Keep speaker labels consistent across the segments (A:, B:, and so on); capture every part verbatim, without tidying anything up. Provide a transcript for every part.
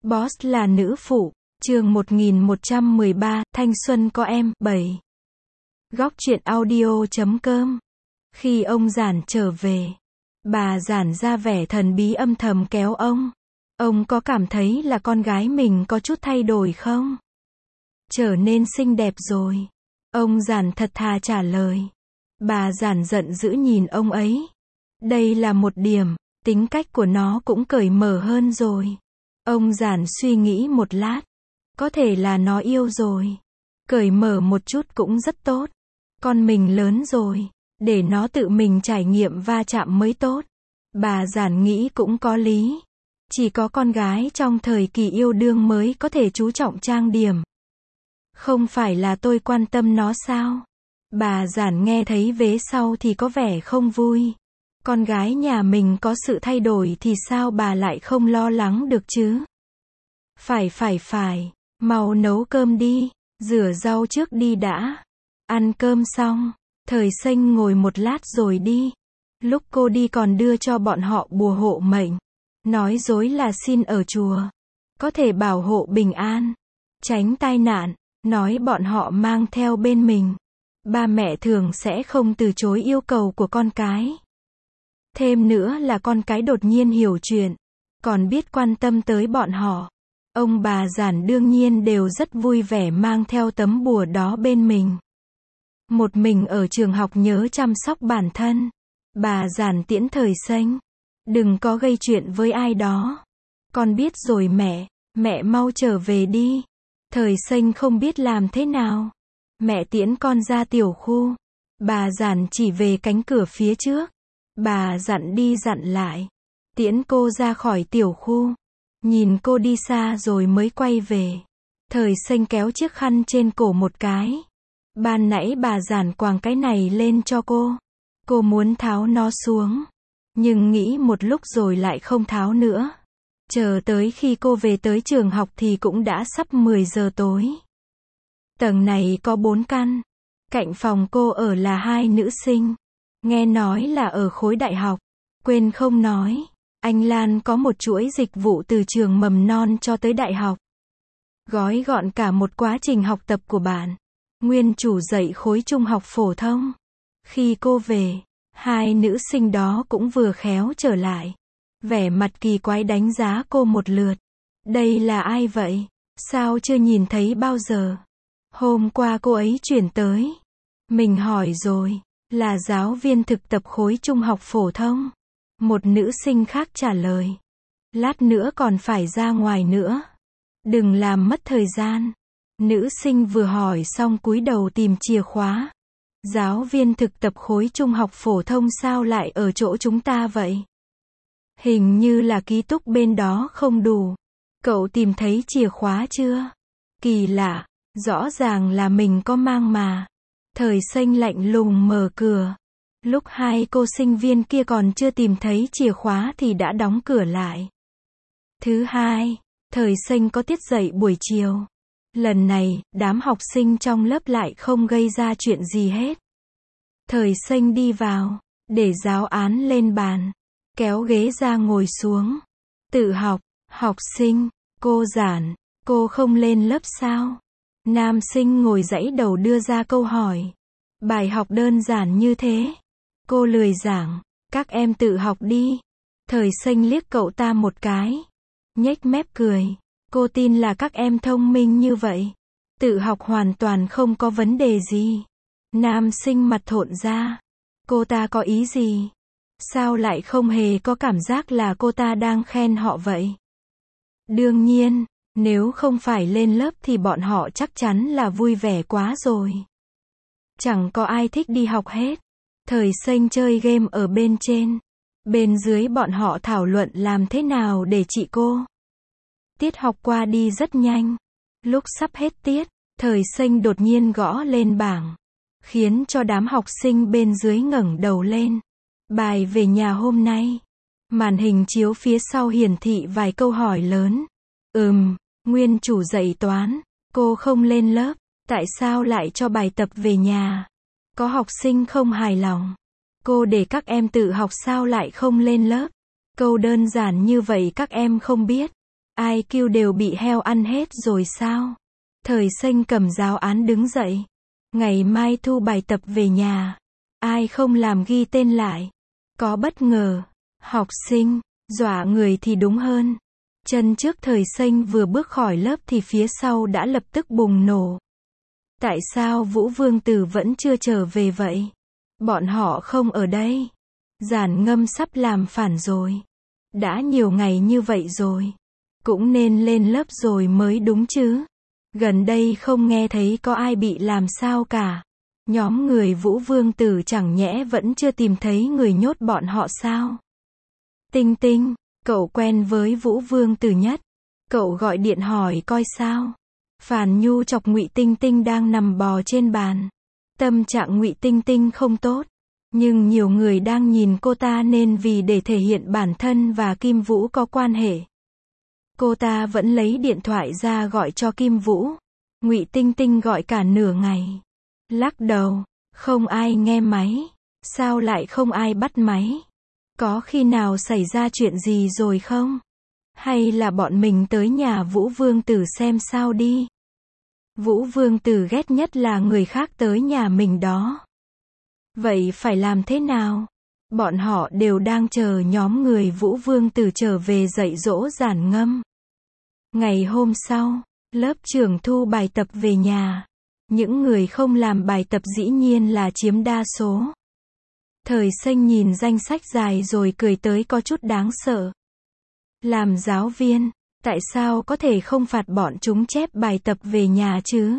A: Boss là nữ phụ, chương một nghìn một trăm mười ba, thanh xuân có em, bảy. Góc truyện audio chấm com. Khi ông Giản trở về, bà Giản ra vẻ thần bí âm thầm kéo ông. Ông có cảm thấy là con gái mình có chút thay đổi không? Trở nên xinh đẹp rồi. Ông Giản thật thà trả lời. Bà Giản giận dữ nhìn ông ấy. Đây là một điểm, tính cách của nó cũng cởi mở hơn rồi. Ông Giản suy nghĩ một lát. Có thể là nó yêu rồi. Cởi mở một chút cũng rất tốt. Con mình lớn rồi, để nó tự mình trải nghiệm va chạm mới tốt. Bà Giản nghĩ cũng có lý. Chỉ có con gái trong thời kỳ yêu đương mới có thể chú trọng trang điểm. Không phải là tôi quan tâm nó sao? Bà Giản nghe thấy vế sau thì có vẻ không vui. Con gái nhà mình có sự thay đổi thì sao bà lại không lo lắng được chứ? Phải phải phải, mau nấu cơm đi, rửa rau trước đi đã. Ăn cơm xong, Thời Xanh ngồi một lát rồi đi. Lúc cô đi còn đưa cho bọn họ bùa hộ mệnh. Nói dối là xin ở chùa. Có thể bảo hộ bình an, tránh tai nạn, nói bọn họ mang theo bên mình. Ba mẹ thường sẽ không từ chối yêu cầu của con cái. Thêm nữa là con cái đột nhiên hiểu chuyện, còn biết quan tâm tới bọn họ. Ông bà Giản đương nhiên đều rất vui vẻ mang theo tấm bùa đó bên mình. Một mình ở trường học nhớ chăm sóc bản thân. Bà Giản tiễn Thời Xanh. Đừng có gây chuyện với ai đó. Con biết rồi mẹ, mẹ mau trở về đi. Thời Xanh không biết làm thế nào. Mẹ tiễn con ra tiểu khu. Bà Giản chỉ về cánh cửa phía trước. Bà dặn đi dặn lại. Tiễn cô ra khỏi tiểu khu. Nhìn cô đi xa rồi mới quay về. Thời Xanh kéo chiếc khăn trên cổ một cái. Ban nãy bà Giản quàng cái này lên cho cô. Cô muốn tháo nó xuống. Nhưng nghĩ một lúc rồi lại không tháo nữa. Chờ tới khi cô về tới trường học thì cũng đã sắp mười giờ tối. Tầng này có bốn căn. Cạnh phòng cô ở là hai nữ sinh. Nghe nói là ở khối đại học. Quên không nói. Anh Lan có một chuỗi dịch vụ từ trường mầm non cho tới đại học. Gói gọn cả một quá trình học tập của bạn. Nguyên chủ dạy khối trung học phổ thông. Khi cô về, hai nữ sinh đó cũng vừa khéo trở lại. Vẻ mặt kỳ quái đánh giá cô một lượt. Đây là ai vậy? Sao chưa nhìn thấy bao giờ? Hôm qua cô ấy chuyển tới. Mình hỏi rồi, là giáo viên thực tập khối trung học phổ thông. Một nữ sinh khác trả lời. Lát nữa còn phải ra ngoài nữa. Đừng làm mất thời gian. Nữ sinh vừa hỏi xong cúi đầu tìm chìa khóa. Giáo viên thực tập khối trung học phổ thông sao lại ở chỗ chúng ta vậy? Hình như là ký túc bên đó không đủ. Cậu tìm thấy chìa khóa chưa? Kỳ lạ, rõ ràng là mình có mang mà. Thời Xanh lạnh lùng mở cửa. Lúc hai cô sinh viên kia còn chưa tìm thấy chìa khóa thì đã đóng cửa lại. Thứ hai, Thời Xanh có tiết dạy buổi chiều. Lần này, đám học sinh trong lớp lại không gây ra chuyện gì hết. Thời Xanh đi vào, để giáo án lên bàn, kéo ghế ra ngồi xuống. Tự học, học sinh, cô Giản, cô không lên lớp sao? Nam sinh ngồi dãy đầu đưa ra câu hỏi. Bài học đơn giản như thế. Cô lười giảng, các em tự học đi. Thời Xanh liếc cậu ta một cái. Nhếch mép cười. Cô tin là các em thông minh như vậy. Tự học hoàn toàn không có vấn đề gì. Nam sinh mặt thộn ra. Cô ta có ý gì? Sao lại không hề có cảm giác là cô ta đang khen họ vậy? Đương nhiên, nếu không phải lên lớp thì bọn họ chắc chắn là vui vẻ quá rồi. Chẳng có ai thích đi học hết. Thời Xanh chơi game ở bên trên. Bên dưới bọn họ thảo luận làm thế nào để trị cô. Tiết học qua đi rất nhanh. Lúc sắp hết tiết, Thời Xanh đột nhiên gõ lên bảng. Khiến cho đám học sinh bên dưới ngẩng đầu lên. Bài về nhà hôm nay. Màn hình chiếu phía sau hiển thị vài câu hỏi lớn. Ừm, nguyên chủ dạy toán. Cô không lên lớp. Tại sao lại cho bài tập về nhà? Có học sinh không hài lòng. Cô để các em tự học sao lại không lên lớp? Câu đơn giản như vậy các em không biết. ai kiu đều bị heo ăn hết rồi sao? Thời xanh cầm giáo án đứng dậy. Ngày mai thu bài tập về nhà. Ai không làm ghi tên lại. Có bất ngờ. Học sinh, dọa người thì đúng hơn. Chân trước thời xanh vừa bước khỏi lớp thì phía sau đã lập tức bùng nổ. Tại sao Vũ Vương Tử vẫn chưa trở về vậy? Bọn họ không ở đây. Giản Ngâm sắp làm phản rồi. Đã nhiều ngày như vậy rồi. Cũng nên lên lớp rồi mới đúng chứ. Gần đây không nghe thấy có ai bị làm sao cả. Nhóm người Vũ Vương Tử chẳng nhẽ vẫn chưa tìm thấy người nhốt bọn họ sao? Tinh Tinh, cậu quen với Vũ Vương Tử nhất. Cậu gọi điện hỏi coi sao. Phàn Nhu chọc Ngụy Tinh Tinh đang nằm bò trên bàn. Tâm trạng Ngụy Tinh Tinh không tốt. Nhưng nhiều người đang nhìn cô ta nên vì để thể hiện bản thân và Kim Vũ có quan hệ. Cô ta vẫn lấy điện thoại ra gọi cho Kim Vũ. Ngụy Tinh Tinh gọi cả nửa ngày. Lắc đầu, không ai nghe máy. Sao lại không ai bắt máy? Có khi nào xảy ra chuyện gì rồi không? Hay là bọn mình tới nhà Vũ Vương Tử xem sao đi? Vũ Vương Tử ghét nhất là người khác tới nhà mình đó. Vậy phải làm thế nào? Bọn họ đều đang chờ nhóm người Vũ Vương Tử trở về dạy dỗ Giản Ngâm. Ngày hôm sau, lớp trưởng thu bài tập về nhà. Những người không làm bài tập dĩ nhiên là chiếm đa số. Thời xanh nhìn danh sách dài rồi cười tới có chút đáng sợ. Làm giáo viên, tại sao có thể không phạt bọn chúng chép bài tập về nhà chứ?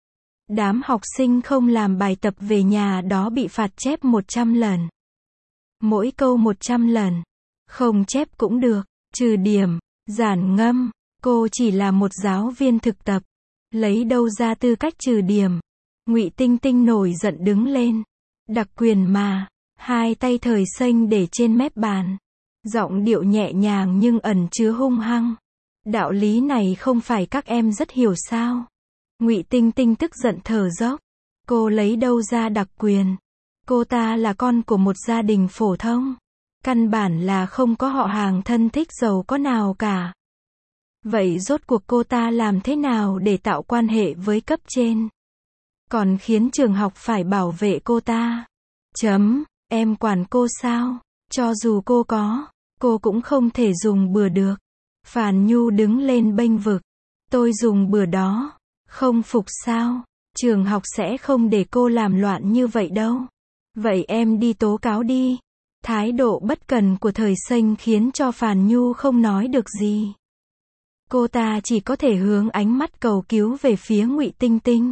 A: Đám học sinh không làm bài tập về nhà đó bị phạt chép một trăm lần. Mỗi câu một trăm lần. Không chép cũng được, trừ điểm. Giản Ngâm, cô chỉ là một giáo viên thực tập. Lấy đâu ra tư cách trừ điểm? Ngụy Tinh Tinh nổi giận đứng lên. Đặc quyền mà. Hai tay thời xanh để trên mép bàn. Giọng điệu nhẹ nhàng nhưng ẩn chứa hung hăng. Đạo lý này không phải các em rất hiểu sao? Ngụy Tinh Tinh tức giận thở dốc. Cô lấy đâu ra đặc quyền? Cô ta là con của một gia đình phổ thông. Căn bản là không có họ hàng thân thích giàu có nào cả. Vậy rốt cuộc cô ta làm thế nào để tạo quan hệ với cấp trên? Còn khiến trường học phải bảo vệ cô ta. Chấm, em quản cô sao? Cho dù cô có, cô cũng không thể dùng bừa được. Phàn Nhu đứng lên bênh vực. Tôi dùng bừa đó. Không phục sao? Trường học sẽ không để cô làm loạn như vậy đâu. Vậy em đi tố cáo đi. Thái độ bất cần của thời xanh khiến cho Phàn Nhu không nói được gì. Cô ta chỉ có thể hướng ánh mắt cầu cứu về phía Ngụy Tinh Tinh.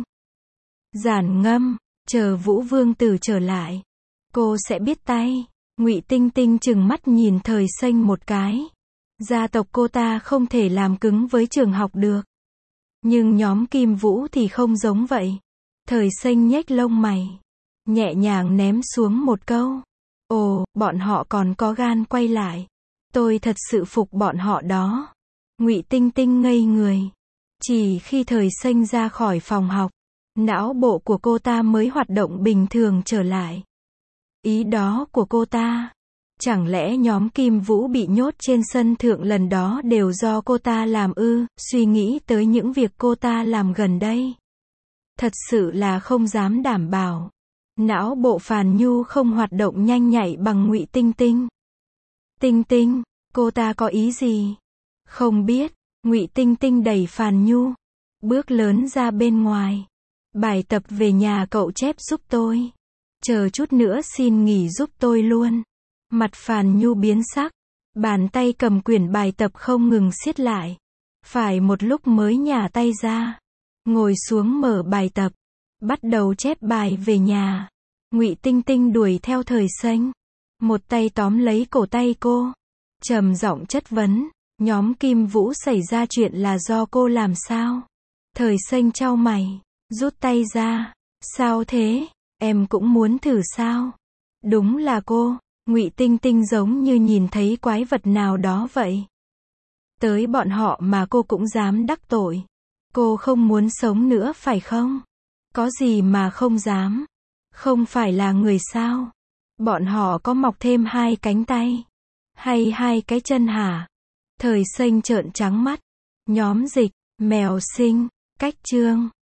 A: Giản Ngâm, chờ Vũ Vương Tử trở lại. Cô sẽ biết tay. Ngụy Tinh Tinh trừng mắt nhìn thời xanh một cái. Gia tộc cô ta không thể làm cứng với trường học được. Nhưng nhóm Kim Vũ thì không giống vậy. Thời xanh nhếch lông mày. Nhẹ nhàng ném xuống một câu. Ồ, bọn họ còn có gan quay lại. Tôi thật sự phục bọn họ đó. Ngụy Tinh Tinh ngây người. Chỉ khi thời xanh ra khỏi phòng học, não bộ của cô ta mới hoạt động bình thường trở lại. Ý đó của cô ta. Chẳng lẽ nhóm Kim Vũ bị nhốt trên sân thượng lần đó đều do cô ta làm ư? Suy nghĩ tới những việc cô ta làm gần đây. Thật sự là không dám đảm bảo. Não bộ Phàn Nhu không hoạt động nhanh nhạy bằng Ngụy Tinh Tinh. Tinh Tinh, cô ta có ý gì? Không biết. Ngụy Tinh Tinh đẩy Phàn Nhu. Bước lớn ra bên ngoài. Bài tập về nhà cậu chép giúp tôi. Chờ chút nữa xin nghỉ giúp tôi luôn. Mặt Phàn Nhu biến sắc. Bàn tay cầm quyển bài tập không ngừng siết lại. Phải một lúc mới nhả tay ra. Ngồi xuống mở bài tập. Bắt đầu chép bài về nhà. Ngụy Tinh Tinh đuổi theo thời xanh. Một tay tóm lấy cổ tay cô. Trầm giọng chất vấn. Nhóm Kim Vũ xảy ra chuyện là do cô làm sao? Thời xanh chau mày. Rút tay ra. Sao thế? Em cũng muốn thử sao? Đúng là cô. Ngụy Tinh Tinh giống như nhìn thấy quái vật nào đó vậy. Tới bọn họ mà cô cũng dám đắc tội. Cô không muốn sống nữa phải không? Có gì mà không dám? Không phải là người sao? Bọn họ có mọc thêm hai cánh tay? Hay hai cái chân hả? Thời xanh trợn trắng mắt. Nhóm dịch, mèo sinh, cách chương.